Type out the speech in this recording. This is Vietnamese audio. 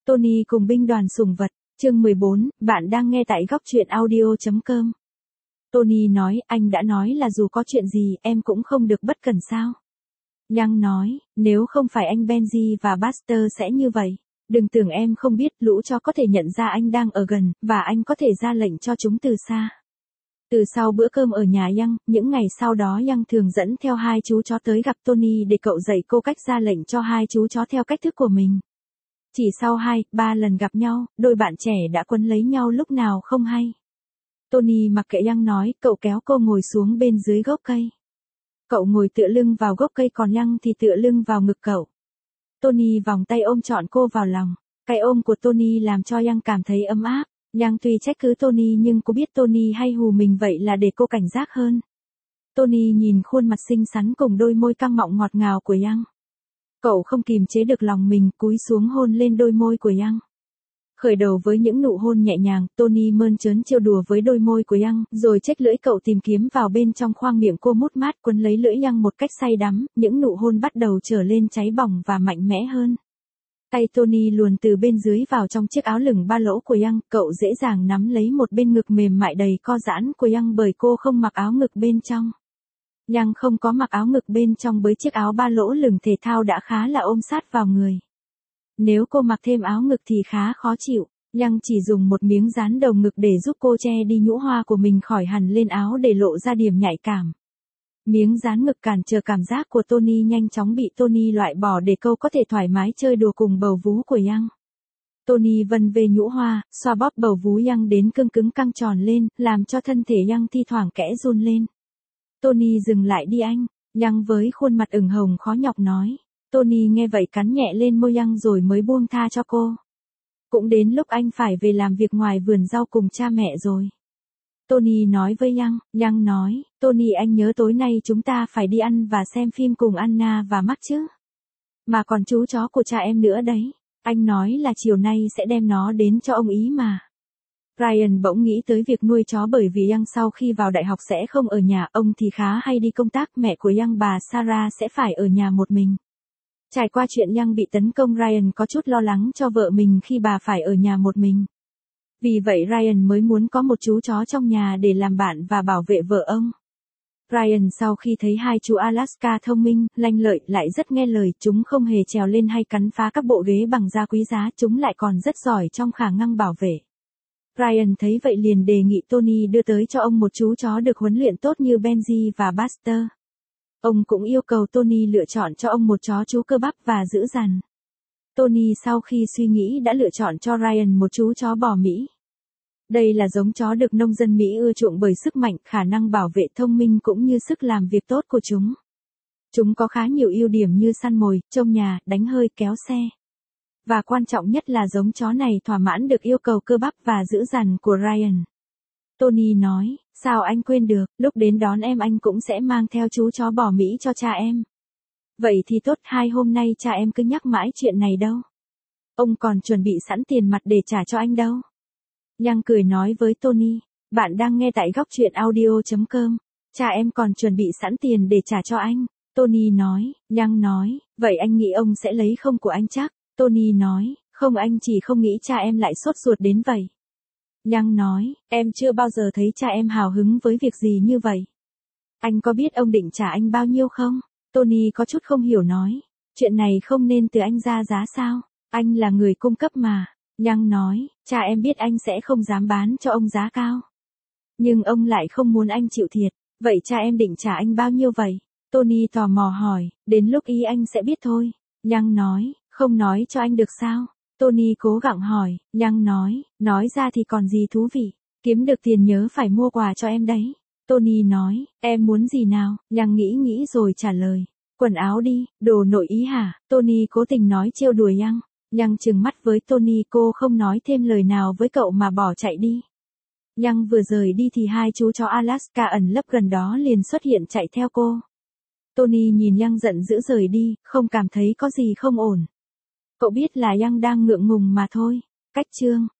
Tony cùng binh đoàn sủng vật, chương 14, bạn đang nghe tại góc truyện audio.com. Tony nói, anh đã nói là dù có chuyện gì em cũng không được bất cẩn sao. Young nói, nếu không phải anh Benji và Buster sẽ như vậy. Đừng tưởng em không biết lũ chó có thể nhận ra anh đang ở gần, và anh có thể ra lệnh cho chúng từ xa. Từ sau bữa cơm ở nhà Young, những ngày sau đó Young thường dẫn theo hai chú chó tới gặp Tony để cậu dạy cô cách ra lệnh cho hai chú chó theo cách thức của mình. Chỉ sau 2-3 lần gặp nhau, đôi bạn trẻ đã quấn lấy nhau lúc nào không hay. Tony mặc kệ Young nói, cậu kéo cô ngồi xuống bên dưới gốc cây. Cậu ngồi tựa lưng vào gốc cây còn Young thì tựa lưng vào ngực cậu. Tony vòng tay ôm trọn cô vào lòng. Cái ôm của Tony làm cho Young cảm thấy ấm áp. Young tuy trách cứ Tony nhưng cô biết Tony hay hù mình vậy là để cô cảnh giác hơn. Tony nhìn khuôn mặt xinh xắn cùng đôi môi căng mọng ngọt ngào của Young. Cậu không kìm chế được lòng mình, cúi xuống hôn lên đôi môi của Young. Khởi đầu với những nụ hôn nhẹ nhàng, Tony mơn trớn trêu đùa với đôi môi của Young, rồi chếch lưỡi cậu tìm kiếm vào bên trong khoang miệng cô mút mát quấn lấy lưỡi Young một cách say đắm, những nụ hôn bắt đầu trở lên cháy bỏng và mạnh mẽ hơn. Tay Tony luồn từ bên dưới vào trong chiếc áo lửng ba lỗ của Young, cậu dễ dàng nắm lấy một bên ngực mềm mại đầy co giãn của Young bởi cô không mặc áo ngực bên trong. Young không có mặc áo ngực bên trong với chiếc áo ba lỗ lửng thể thao đã khá là ôm sát vào người. Nếu cô mặc thêm áo ngực thì khá khó chịu. Young chỉ dùng một miếng dán đầu ngực để giúp cô che đi nhũ hoa của mình khỏi hằn lên áo để lộ ra điểm nhạy cảm. Miếng dán ngực cản trở cảm giác của Tony nhanh chóng bị Tony loại bỏ để cô có thể thoải mái chơi đùa cùng bầu vú của Young. Tony vân về nhũ hoa, xoa bóp bầu vú Young đến cưng cứng căng tròn lên, làm cho thân thể Young thi thoảng kẽ run lên. Tony dừng lại đi anh, Young với khuôn mặt ửng hồng khó nhọc nói. Tony nghe vậy cắn nhẹ lên môi Young rồi mới buông tha cho cô. Cũng đến lúc anh phải về làm việc ngoài vườn rau cùng cha mẹ rồi. Tony nói với Young nói, Tony anh nhớ tối nay chúng ta phải đi ăn và xem phim cùng Anna và Mark chứ. Mà còn chú chó của cha em nữa đấy, anh nói là chiều nay sẽ đem nó đến cho ông ý mà. Ryan bỗng nghĩ tới việc nuôi chó bởi vì Young sau khi vào đại học sẽ không ở nhà, ông thì khá hay đi công tác, mẹ của Young bà Sarah sẽ phải ở nhà một mình. Trải qua chuyện Young bị tấn công, Ryan có chút lo lắng cho vợ mình khi bà phải ở nhà một mình. Vì vậy Ryan mới muốn có một chú chó trong nhà để làm bạn và bảo vệ vợ ông. Ryan sau khi thấy hai chú Alaska thông minh, lanh lợi lại rất nghe lời, chúng không hề trèo lên hay cắn phá các bộ ghế bằng da quý giá, chúng lại còn rất giỏi trong khả năng bảo vệ. Ryan thấy vậy liền đề nghị Tony đưa tới cho ông một chú chó được huấn luyện tốt như Benji và Buster. Ông cũng yêu cầu Tony lựa chọn cho ông một chó chú cơ bắp và dữ dằn. Tony sau khi suy nghĩ đã lựa chọn cho Ryan một chú chó bò Mỹ. Đây là giống chó được nông dân Mỹ ưa chuộng bởi sức mạnh, khả năng bảo vệ thông minh cũng như sức làm việc tốt của chúng. Chúng có khá nhiều ưu điểm như săn mồi, trông nhà, đánh hơi, kéo xe. Và quan trọng nhất là giống chó này thỏa mãn được yêu cầu cơ bắp và dữ dằn của Ryan. Tony nói, sao anh quên được, lúc đến đón em anh cũng sẽ mang theo chú chó bò Mỹ cho cha em. Vậy thì tốt, 2 hôm nay cha em cứ nhắc mãi chuyện này đâu. Ông còn chuẩn bị sẵn tiền mặt để trả cho anh đâu. Young cười nói với Tony, bạn đang nghe tại góc truyện audio.com. Cha em còn chuẩn bị sẵn tiền để trả cho anh. Tony nói, Young nói, vậy anh nghĩ ông sẽ lấy không của anh chắc? Tony nói, không, anh chỉ không nghĩ cha em lại sốt ruột đến vậy. Young nói, em chưa bao giờ thấy cha em hào hứng với việc gì như vậy. Anh có biết ông định trả anh bao nhiêu không? Tony có chút không hiểu nói, chuyện này không nên từ anh ra giá sao? Anh là người cung cấp mà. Young nói, cha em biết anh sẽ không dám bán cho ông giá cao. Nhưng ông lại không muốn anh chịu thiệt, vậy cha em định trả anh bao nhiêu vậy? Tony tò mò hỏi, đến lúc ý anh sẽ biết thôi. Young nói, không nói cho anh được sao? Tony cố gắng hỏi, Young nói ra thì còn gì thú vị, kiếm được tiền nhớ phải mua quà cho em đấy. Tony nói, em muốn gì nào? Young nghĩ rồi trả lời, quần áo đi, đồ nội ý hả? Tony cố tình nói trêu đùa Young. Young trừng mắt với Tony, cô không nói thêm lời nào với cậu mà bỏ chạy đi. Young vừa rời đi thì hai chú chó Alaska ẩn nấp gần đó liền xuất hiện chạy theo cô. Tony nhìn Young giận dữ rời đi, không cảm thấy có gì không ổn. Cậu biết là Young đang ngượng ngùng mà thôi. Cách chương